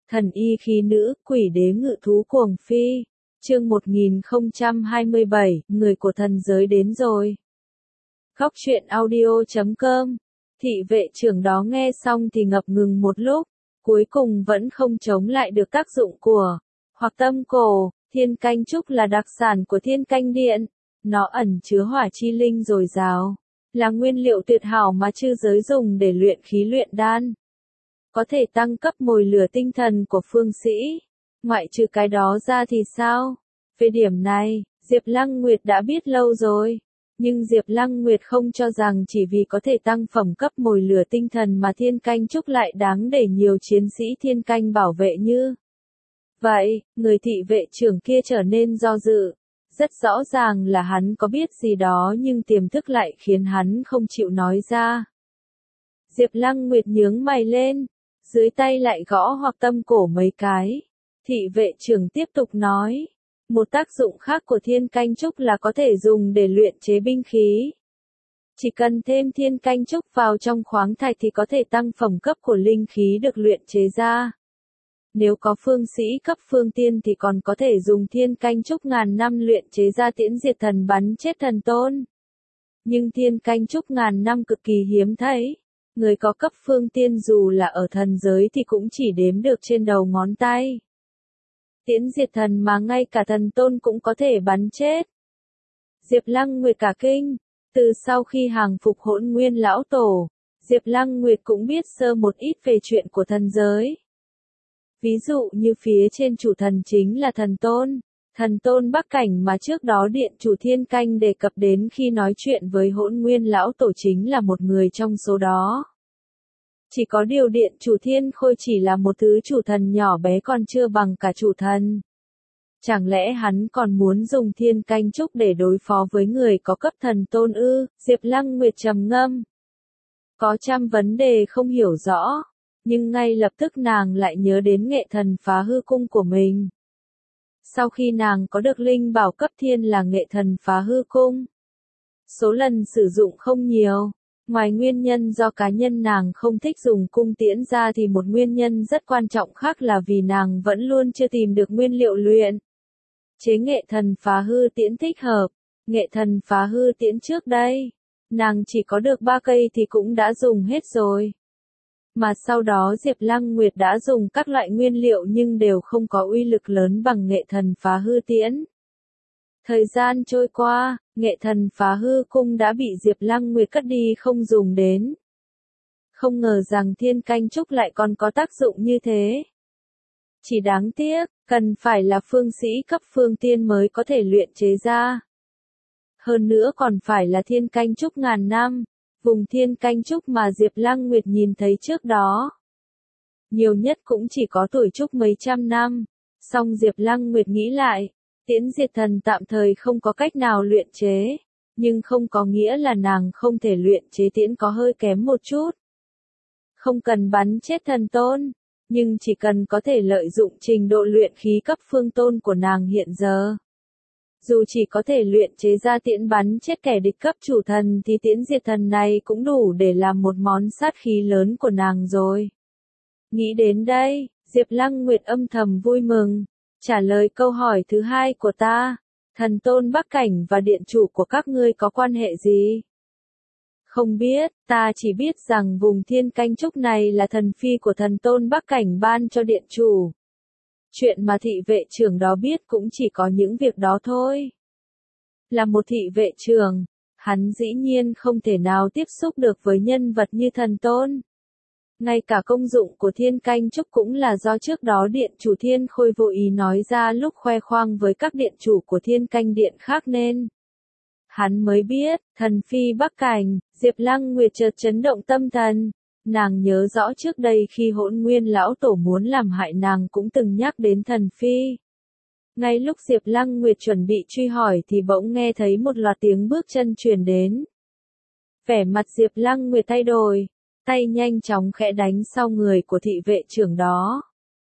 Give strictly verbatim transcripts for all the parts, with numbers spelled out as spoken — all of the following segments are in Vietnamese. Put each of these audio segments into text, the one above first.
Thần y khí nữ, quỷ đế ngự thú cuồng phi. Chương một nghìn không trăm hai mươi bảy, người của thần giới đến rồi. Góc truyện audio chấm com. Thị vệ trưởng đó nghe xong thì ngập ngừng một lúc, cuối cùng vẫn không chống lại được tác dụng của hoặc tâm cổ. Thiên canh trúc là đặc sản của Thiên Canh Điện, nó ẩn chứa hỏa chi linh dồi dào, là nguyên liệu tuyệt hảo mà chư giới dùng để luyện khí luyện đan, có thể tăng cấp mồi lửa tinh thần của phương sĩ. Ngoại trừ cái đó ra thì sao? Về điểm này, Diệp Lăng Nguyệt đã biết lâu rồi, nhưng Diệp Lăng Nguyệt không cho rằng chỉ vì có thể tăng phẩm cấp mồi lửa tinh thần mà Thiên Canh Trúc lại đáng để nhiều chiến sĩ Thiên Canh bảo vệ như vậy. Người thị vệ trưởng kia trở nên do dự. Rất rõ ràng là hắn có biết gì đó nhưng tiềm thức lại khiến hắn không chịu nói ra. Diệp Lăng Nguyệt nhướng mày lên, dưới tay lại gõ hoặc tâm cổ mấy cái. Thị vệ trưởng tiếp tục nói, một tác dụng khác của Thiên Canh Trúc là có thể dùng để luyện chế binh khí. Chỉ cần thêm Thiên Canh Trúc vào trong khoáng thạch thì có thể tăng phẩm cấp của linh khí được luyện chế ra. Nếu có phương sĩ cấp phương tiên thì còn có thể dùng Thiên Canh Trúc ngàn năm luyện chế ra tiễn diệt thần bắn chết thần tôn. Nhưng Thiên Canh Trúc ngàn năm cực kỳ hiếm thấy. Người có cấp phương tiên dù là ở thần giới thì cũng chỉ đếm được trên đầu ngón tay. Tiễn diệt thần mà ngay cả thần tôn cũng có thể bắn chết. Diệp Lăng Nguyệt cả kinh. Từ sau khi hàng phục Hỗn Nguyên lão tổ, Diệp Lăng Nguyệt cũng biết sơ một ít về chuyện của thần giới. Ví dụ như phía trên chủ thần chính là thần tôn, thần tôn Bắc Cảnh mà trước đó điện chủ Thiên Canh đề cập đến khi nói chuyện với Hỗn Nguyên lão tổ chính là một người trong số đó. Chỉ có điều điện chủ Thiên Khôi chỉ là một thứ chủ thần nhỏ bé còn chưa bằng cả chủ thần. Chẳng lẽ hắn còn muốn dùng Thiên Canh Trúc để đối phó với người có cấp thần tôn ư? Diệp Lăng Nguyệt trầm ngâm. Có trăm vấn đề không hiểu rõ, nhưng ngay lập tức nàng lại nhớ đến nghệ thần phá hư cung của mình. Sau khi nàng có được linh bảo cấp thiên là nghệ thần phá hư cung, số lần sử dụng không nhiều. Ngoài nguyên nhân do cá nhân nàng không thích dùng cung tiễn ra thì một nguyên nhân rất quan trọng khác là vì nàng vẫn luôn chưa tìm được nguyên liệu luyện chế nghệ thần phá hư tiễn thích hợp. Nghệ thần phá hư tiễn trước đây, nàng chỉ có được ba cây thì cũng đã dùng hết rồi. Mà sau đó Diệp Lăng Nguyệt đã dùng các loại nguyên liệu nhưng đều không có uy lực lớn bằng nghệ thần phá hư tiễn. Thời gian trôi qua, nghệ thần phá hư cung đã bị Diệp Lăng Nguyệt cất đi không dùng đến. Không ngờ rằng Thiên Canh Trúc lại còn có tác dụng như thế. Chỉ đáng tiếc, cần phải là phương sĩ cấp phương tiên mới có thể luyện chế ra. Hơn nữa còn phải là Thiên Canh Trúc ngàn năm, vùng Thiên Canh Trúc mà Diệp Lăng Nguyệt nhìn thấy trước đó. Nhiều nhất cũng chỉ có tuổi trúc mấy trăm năm. Song Diệp Lăng Nguyệt nghĩ lại, tiễn diệt thần tạm thời không có cách nào luyện chế, nhưng không có nghĩa là nàng không thể luyện chế tiễn có hơi kém một chút. Không cần bắn chết thần tôn, nhưng chỉ cần có thể lợi dụng trình độ luyện khí cấp phương tôn của nàng hiện giờ. Dù chỉ có thể luyện chế ra tiễn bắn chết kẻ địch cấp chủ thần thì tiễn diệt thần này cũng đủ để làm một món sát khí lớn của nàng rồi. Nghĩ đến đây, Diệp Lăng Nguyệt âm thầm vui mừng, trả lời câu hỏi thứ hai của ta, thần tôn Bắc Cảnh và điện chủ của các ngươi có quan hệ gì? Không biết, ta chỉ biết rằng vùng Thiên Canh Trúc này là thần phi của thần tôn Bắc Cảnh ban cho điện chủ. Chuyện mà thị vệ trưởng đó biết cũng chỉ có những việc đó thôi. Là một thị vệ trưởng, hắn dĩ nhiên không thể nào tiếp xúc được với nhân vật như thần tôn. Ngay cả công dụng của Thiên Canh Trúc cũng là do trước đó điện chủ Thiên Khôi vô ý nói ra lúc khoe khoang với các điện chủ của Thiên Canh Điện khác nên hắn mới biết. Thần phi Bắc Cảnh. Diệp Lăng Nguyệt chợt chấn động tâm thần. Nàng nhớ rõ trước đây khi Hỗn Nguyên lão tổ muốn làm hại nàng cũng từng nhắc đến thần phi. Ngay lúc Diệp Lăng Nguyệt chuẩn bị truy hỏi thì bỗng nghe thấy một loạt tiếng bước chân truyền đến. Vẻ mặt Diệp Lăng Nguyệt thay đổi, tay nhanh chóng khẽ đánh sau người của thị vệ trưởng đó.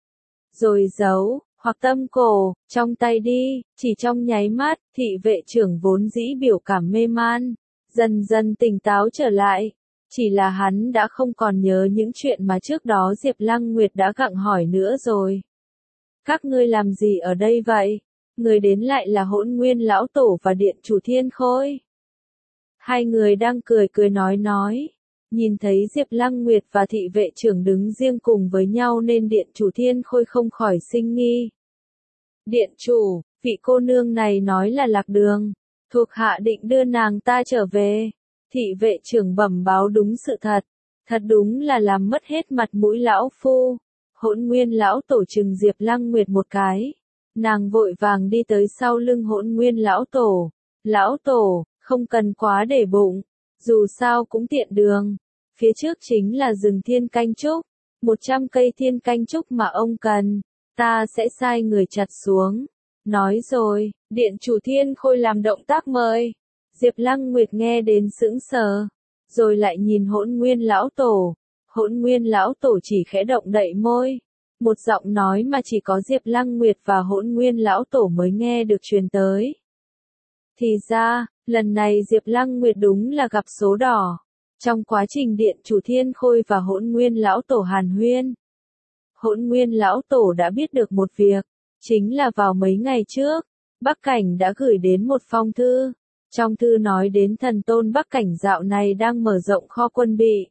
Rồi giấu hoặc tâm cổ trong tay đi. Chỉ trong nháy mắt, thị vệ trưởng vốn dĩ biểu cảm mê man dần dần tỉnh táo trở lại. Chỉ là hắn đã không còn nhớ những chuyện mà trước đó Diệp Lăng Nguyệt đã gặng hỏi nữa rồi. Các ngươi làm gì ở đây vậy? Người đến lại là Hỗn Nguyên lão tổ và điện chủ Thiên Khôi. Hai người đang cười cười nói nói. Nhìn thấy Diệp Lăng Nguyệt và thị vệ trưởng đứng riêng cùng với nhau nên điện chủ Thiên Khôi không khỏi sinh nghi. Điện chủ, vị cô nương này nói là lạc đường. Thuộc hạ định đưa nàng ta trở về. Thị vệ trưởng bẩm báo đúng sự thật. Thật đúng là làm mất hết mặt mũi lão phu. Hỗn Nguyên lão tổ trừng Diệp Lăng Nguyệt một cái. Nàng vội vàng đi tới sau lưng Hỗn Nguyên lão tổ. Lão tổ, không cần quá để bụng. Dù sao cũng tiện đường. Phía trước chính là rừng thiên canh trúc. Một trăm cây thiên canh trúc mà ông cần. Ta sẽ sai người chặt xuống. Nói rồi, điện chủ Thiên Khôi làm động tác mời. Diệp Lăng Nguyệt nghe đến sững sờ. Rồi lại nhìn Hỗn Nguyên lão tổ. Hỗn Nguyên lão tổ chỉ khẽ động đậy môi. Một giọng nói mà chỉ có Diệp Lăng Nguyệt và Hỗn Nguyên lão tổ mới nghe được truyền tới. Thì ra, lần này Diệp Lăng Nguyệt đúng là gặp số đỏ. Trong quá trình điện chủ Thiên Khôi và Hỗn Nguyên lão tổ hàn huyên, Hỗn Nguyên lão tổ đã biết được một việc, chính là vào mấy ngày trước, Bắc Cảnh đã gửi đến một phong thư. Trong thư nói đến thần tôn Bắc Cảnh dạo này đang mở rộng kho quân bị.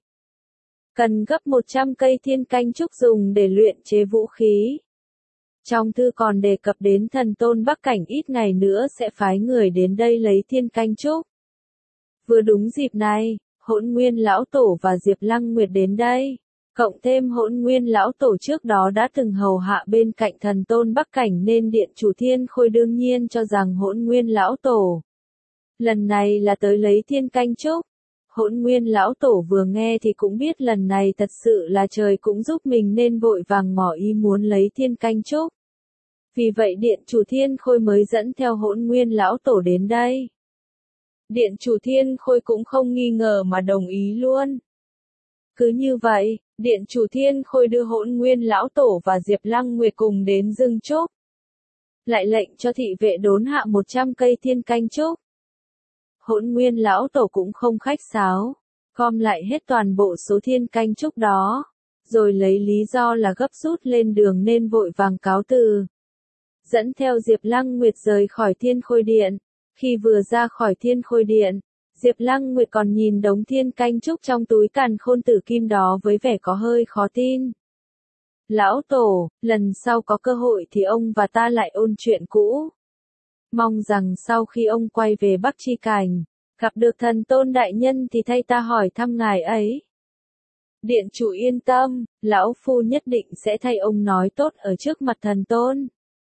Cần gấp một trăm cây thiên canh trúc dùng để luyện chế vũ khí. Trong thư còn đề cập đến thần tôn Bắc Cảnh ít ngày nữa sẽ phái người đến đây lấy thiên canh trúc. Vừa đúng dịp này, Hỗn Nguyên lão tổ và Diệp Lăng Nguyệt đến đây. Cộng thêm Hỗn Nguyên lão tổ trước đó đã từng hầu hạ bên cạnh thần tôn Bắc Cảnh nên điện chủ Thiên Khôi đương nhiên cho rằng Hỗn Nguyên lão tổ lần này là tới lấy thiên canh trúc. Hỗn Nguyên lão tổ vừa nghe thì cũng biết lần này thật sự là trời cũng giúp mình nên vội vàng ngỏ ý muốn lấy thiên canh trúc. Vì vậy điện chủ Thiên Khôi mới dẫn theo Hỗn Nguyên lão tổ đến đây. Điện chủ Thiên Khôi cũng không nghi ngờ mà đồng ý luôn. Cứ như vậy, điện chủ Thiên Khôi đưa Hỗn Nguyên lão tổ và Diệp Lăng Nguyệt cùng đến rừng trúc. Lại lệnh cho thị vệ đốn hạ một trăm cây thiên canh trúc. Hỗn Nguyên lão tổ cũng không khách sáo, gom lại hết toàn bộ số thiên canh trúc đó, rồi lấy lý do là gấp rút lên đường nên vội vàng cáo từ. Dẫn theo Diệp Lăng Nguyệt rời khỏi Thiên Khôi Điện. Khi vừa ra khỏi Thiên Khôi Điện, Diệp Lăng Nguyệt còn nhìn đống thiên canh trúc trong túi càn khôn tử kim đó với vẻ có hơi khó tin. Lão tổ, lần sau có cơ hội thì ông và ta lại ôn chuyện cũ. Mong rằng sau khi ông quay về Bắc Chi Cảnh, gặp được thần tôn đại nhân thì thay ta hỏi thăm ngài ấy. Điện chủ yên tâm, lão phu nhất định sẽ thay ông nói tốt ở trước mặt thần tôn.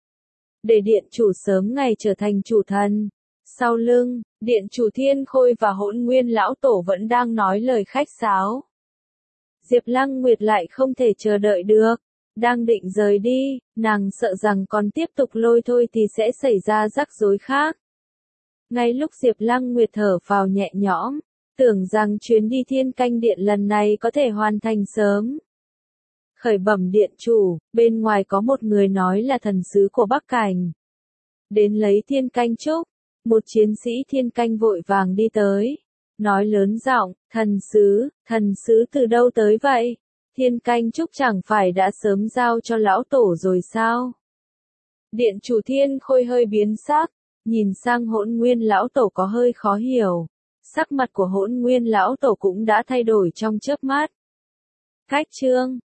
Để điện chủ sớm ngày trở thành chủ thần. Sau lưng, điện chủ Thiên Khôi và Hỗn Nguyên lão tổ vẫn đang nói lời khách sáo. Diệp Lăng Nguyệt lại không thể chờ đợi được. Đang định rời đi, nàng sợ rằng còn tiếp tục lôi thôi thì sẽ xảy ra rắc rối khác. Ngay lúc Diệp Lăng Nguyệt thở phào nhẹ nhõm, tưởng rằng chuyến đi thiên canh điện lần này có thể hoàn thành sớm. Khởi bẩm điện chủ, bên ngoài có một người nói là thần sứ của Bắc Cảnh. Đến lấy thiên canh trúc, một chiến sĩ thiên canh vội vàng đi tới. Nói lớn giọng, thần sứ, thần sứ từ đâu tới vậy? Thiên canh trúc chẳng phải đã sớm giao cho lão tổ rồi sao? Điện chủ Thiên Khôi hơi biến sắc, nhìn sang Hỗn Nguyên lão tổ có hơi khó hiểu. Sắc mặt của Hỗn Nguyên lão tổ cũng đã thay đổi trong chớp mắt. Cách chương